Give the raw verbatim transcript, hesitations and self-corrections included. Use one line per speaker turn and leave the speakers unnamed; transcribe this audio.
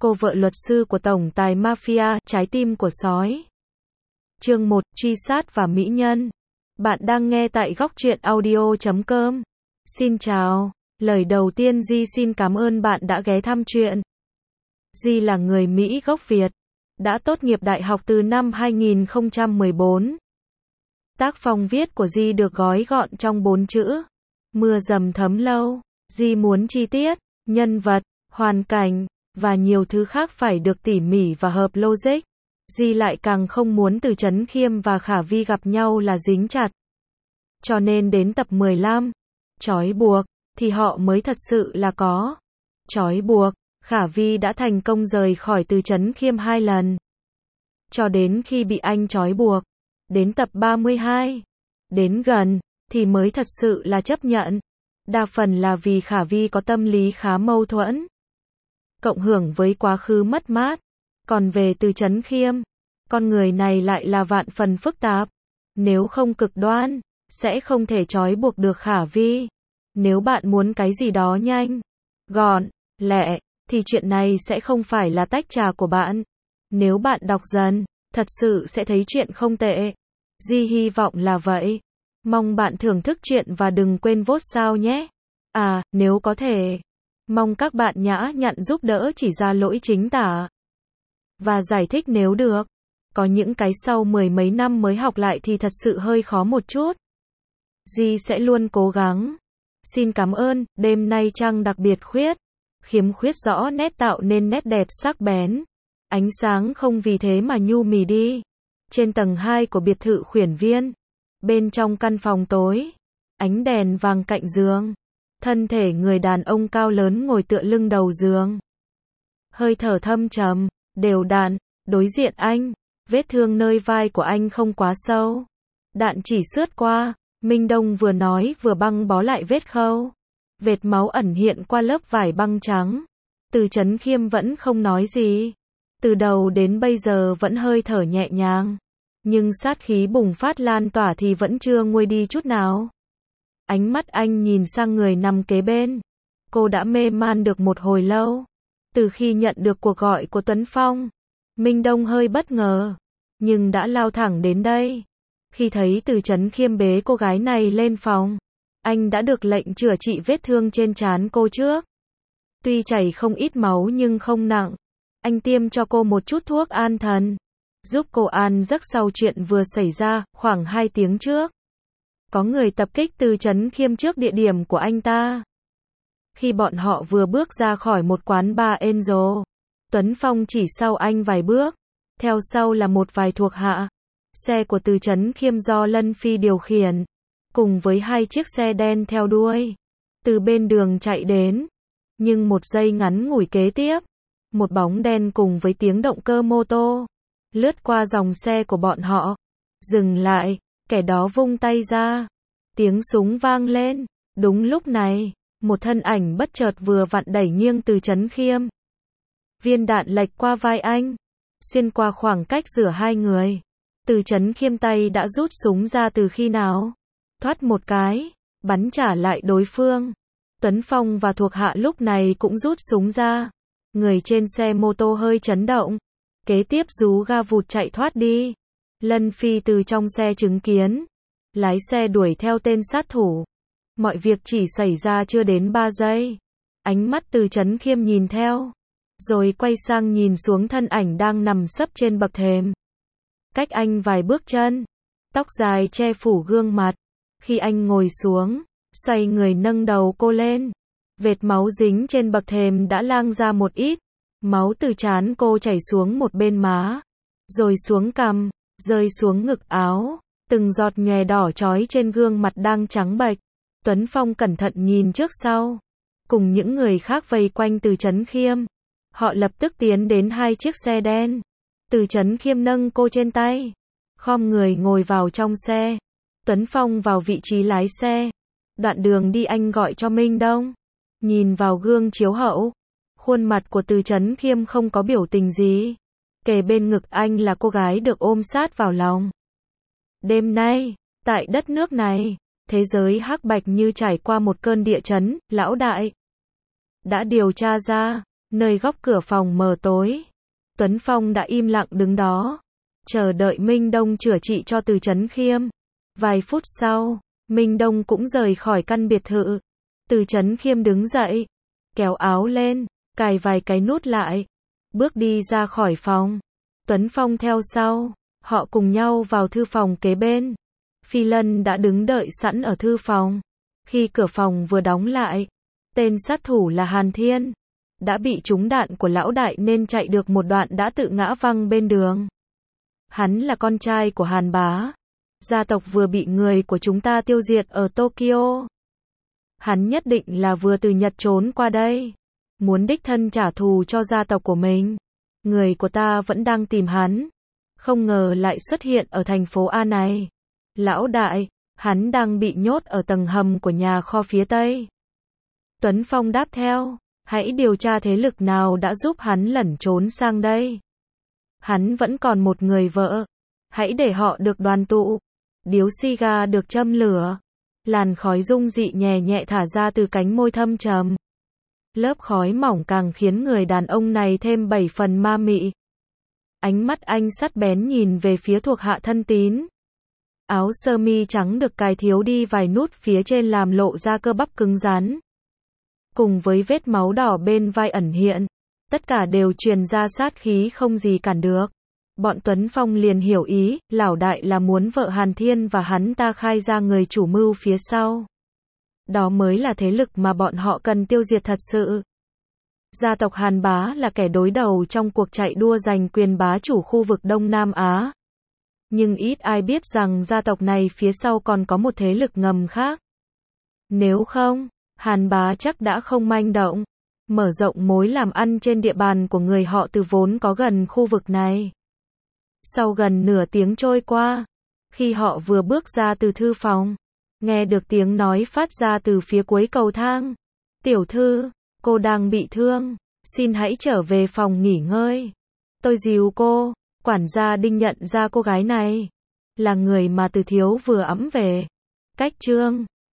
cô vợ luật sư của tổng tài mafia, trái tim của sói. Chương một, truy sát và mỹ nhân. Bạn đang nghe tại góc truyện audio chấm com. Xin chào. Lời đầu tiên Di xin cảm ơn bạn đã ghé thăm truyện. Di là người Mỹ gốc Việt, đã tốt nghiệp đại học từ năm hai nghìn không trăm mười bốn. Tác phong viết của Di được gói gọn trong bốn chữ: mưa dầm thấm lâu. Di muốn chi tiết, nhân vật, hoàn cảnh và nhiều thứ khác phải được tỉ mỉ và hợp logic. Di lại càng không muốn Từ Chấn Khiêm và Khả Vi gặp nhau là dính chặt. Cho nên đến tập mười lăm, trói buộc, thì họ mới thật sự là có trói buộc. Khả Vi đã thành công rời khỏi Từ Chấn Khiêm hai lần. Cho đến khi bị anh trói buộc, đến tập ba mươi hai, đến gần, thì mới thật sự là chấp nhận. Đa phần là vì Khả Vi có tâm lý khá mâu thuẫn, cộng hưởng với quá khứ mất mát. Còn về Từ Chấn Khiêm, con người này lại là vạn phần phức tạp. Nếu không cực đoan, sẽ không thể trói buộc được Khả Vi. Nếu bạn muốn cái gì đó nhanh, gọn, lẹ, thì chuyện này sẽ không phải là tách trà của bạn. Nếu bạn đọc dần, thật sự sẽ thấy chuyện không tệ. Di hy vọng là vậy. Mong bạn thưởng thức chuyện và đừng quên vote sao nhé. À, nếu có thể, mong các bạn nhã nhặn giúp đỡ chỉ ra lỗi chính tả và giải thích nếu được. Có những cái sau mười mấy năm mới học lại thì thật sự hơi khó một chút. Di sẽ luôn cố gắng. Xin cảm ơn. Đêm nay trăng đặc biệt khuyết, khiếm khuyết rõ nét tạo nên nét đẹp sắc bén. Ánh sáng không vì thế mà nhu mì đi. Trên tầng hai của biệt thự Khuyển Viên, bên trong căn phòng tối, ánh đèn vàng cạnh giường, thân thể người đàn ông cao lớn ngồi tựa lưng đầu giường. Hơi thở thâm trầm, đều đặn, đối diện anh, vết thương nơi vai của anh không quá sâu. Đạn chỉ sướt qua, Minh Đông vừa nói vừa băng bó lại vết khâu. Vệt máu ẩn hiện qua lớp vải băng trắng. Từ Chấn Khiêm vẫn không nói gì. Từ đầu đến bây giờ vẫn hơi thở nhẹ nhàng. Nhưng sát khí bùng phát lan tỏa thì vẫn chưa nguôi đi chút nào. Ánh mắt anh nhìn sang người nằm kế bên. Cô đã mê man được một hồi lâu. Từ khi nhận được cuộc gọi của Tuấn Phong, Minh Đông hơi bất ngờ, nhưng đã lao thẳng đến đây. Khi thấy Từ Chấn Khiêm bế cô gái này lên phòng, anh đã được lệnh chữa trị vết thương trên trán cô trước. Tuy chảy không ít máu nhưng không nặng. Anh tiêm cho cô một chút thuốc an thần, giúp cô an giấc sau chuyện vừa xảy ra, khoảng hai tiếng trước. Có người tập kích Từ Chấn Khiêm trước địa điểm của anh ta. Khi bọn họ vừa bước ra khỏi một quán bar Angel, Tuấn Phong chỉ sau anh vài bước. Theo sau là một vài thuộc hạ. Xe của Từ Chấn Khiêm do Lân Phi điều khiển, cùng với hai chiếc xe đen theo đuôi, từ bên đường chạy đến. Nhưng một giây ngắn ngủi kế tiếp, một bóng đen cùng với tiếng động cơ mô tô lướt qua dòng xe của bọn họ. Dừng lại, kẻ đó vung tay ra. Tiếng súng vang lên. Đúng lúc này, một thân ảnh bất chợt vừa vặn đẩy nghiêng Từ Chấn Khiêm. Viên đạn lệch qua vai anh, xuyên qua khoảng cách giữa hai người. Từ Chấn Khiêm tay đã rút súng ra từ khi nào? Thoát một cái, bắn trả lại đối phương. Tuấn Phong và thuộc hạ lúc này cũng rút súng ra. Người trên xe mô tô hơi chấn động. Kế tiếp rú ga vụt chạy thoát đi. Lân Phi từ trong xe chứng kiến. Lái xe đuổi theo tên sát thủ. Mọi việc chỉ xảy ra chưa đến ba giây. Ánh mắt Từ Chấn Khiêm nhìn theo, rồi quay sang nhìn xuống thân ảnh đang nằm sấp trên bậc thềm. Cách anh vài bước chân, tóc dài che phủ gương mặt. Khi anh ngồi xuống, xoay người nâng đầu cô lên. Vệt máu dính trên bậc thềm đã lang ra một ít. Máu từ trán cô chảy xuống một bên má, rồi xuống cằm, rơi xuống ngực áo. Từng giọt nhòe đỏ chói trên gương mặt đang trắng bệch. Tuấn Phong cẩn thận nhìn trước sau, cùng những người khác vây quanh Từ Chấn Khiêm. Họ lập tức tiến đến hai chiếc xe đen. Từ Chấn Khiêm nâng cô trên tay, khom người ngồi vào trong xe. Tuấn Phong vào vị trí lái xe. Đoạn đường đi anh gọi cho Minh Đông. Nhìn vào gương chiếu hậu, khuôn mặt của Từ Chấn Khiêm không có biểu tình gì. Kề bên ngực anh là cô gái được ôm sát vào lòng. Đêm nay, tại đất nước này, thế giới hắc bạch như trải qua một cơn địa chấn. Lão đại đã điều tra ra, Nơi góc cửa phòng mờ tối, Tuấn Phong đã im lặng đứng đó, chờ đợi Minh Đông chữa trị cho Từ Chấn Khiêm. Vài phút sau, Minh Đông cũng rời khỏi căn biệt thự. Từ Chấn Khiêm đứng dậy, kéo áo lên, cài vài cái nút lại, bước đi ra khỏi phòng. Tuấn Phong theo sau, họ cùng nhau vào thư phòng kế bên. Phi Lân đã đứng đợi sẵn ở thư phòng. Khi cửa phòng vừa đóng lại, tên sát thủ là Hàn Thiên đã bị trúng đạn của lão đại nên chạy được một đoạn đã tự ngã văng bên đường. Hắn là con trai của Hàn Bá, gia tộc vừa bị người của chúng ta tiêu diệt ở Tokyo. Hắn nhất định là vừa từ Nhật trốn qua đây, muốn đích thân trả thù cho gia tộc của mình. Người của ta vẫn đang tìm hắn, không ngờ lại xuất hiện ở thành phố A này. Lão đại, hắn đang bị nhốt ở tầng hầm của nhà kho phía Tây. Tuấn Phong đáp theo, hãy điều tra thế lực nào đã giúp hắn lẩn trốn sang đây. Hắn vẫn còn một người vợ, hãy để họ được đoàn tụ. Điếu xì gà được châm lửa, làn khói dung dị nhẹ nhẹ thả ra từ cánh môi thâm trầm. Lớp khói mỏng càng khiến người đàn ông này thêm bảy phần ma mị. Ánh mắt anh sắc bén nhìn về phía thuộc hạ thân tín. Áo sơ mi trắng được cài thiếu đi vài nút phía trên làm lộ ra cơ bắp cứng rắn. Cùng với vết máu đỏ bên vai ẩn hiện, tất cả đều truyền ra sát khí không gì cản được. Bọn Tuấn Phong liền hiểu ý, lão đại là muốn vợ Hàn Thiên và hắn ta khai ra người chủ mưu phía sau. Đó mới là thế lực mà bọn họ cần tiêu diệt thật sự. Gia tộc Hàn Bá là kẻ đối đầu trong cuộc chạy đua giành quyền bá chủ khu vực Đông Nam Á. Nhưng ít ai biết rằng gia tộc này phía sau còn có một thế lực ngầm khác. Nếu không, Hàn Bá chắc đã không manh động, mở rộng mối làm ăn trên địa bàn của người họ Từ vốn có gần khu vực này. Sau gần nửa tiếng trôi qua, khi họ vừa bước ra từ thư phòng, nghe được tiếng nói phát ra từ phía cuối cầu thang. Tiểu thư, cô đang bị thương, xin hãy trở về phòng nghỉ ngơi. Tôi dìu cô. Quản gia Đinh nhận ra cô gái này là người mà Từ thiếu vừa ẵm về. Cách chương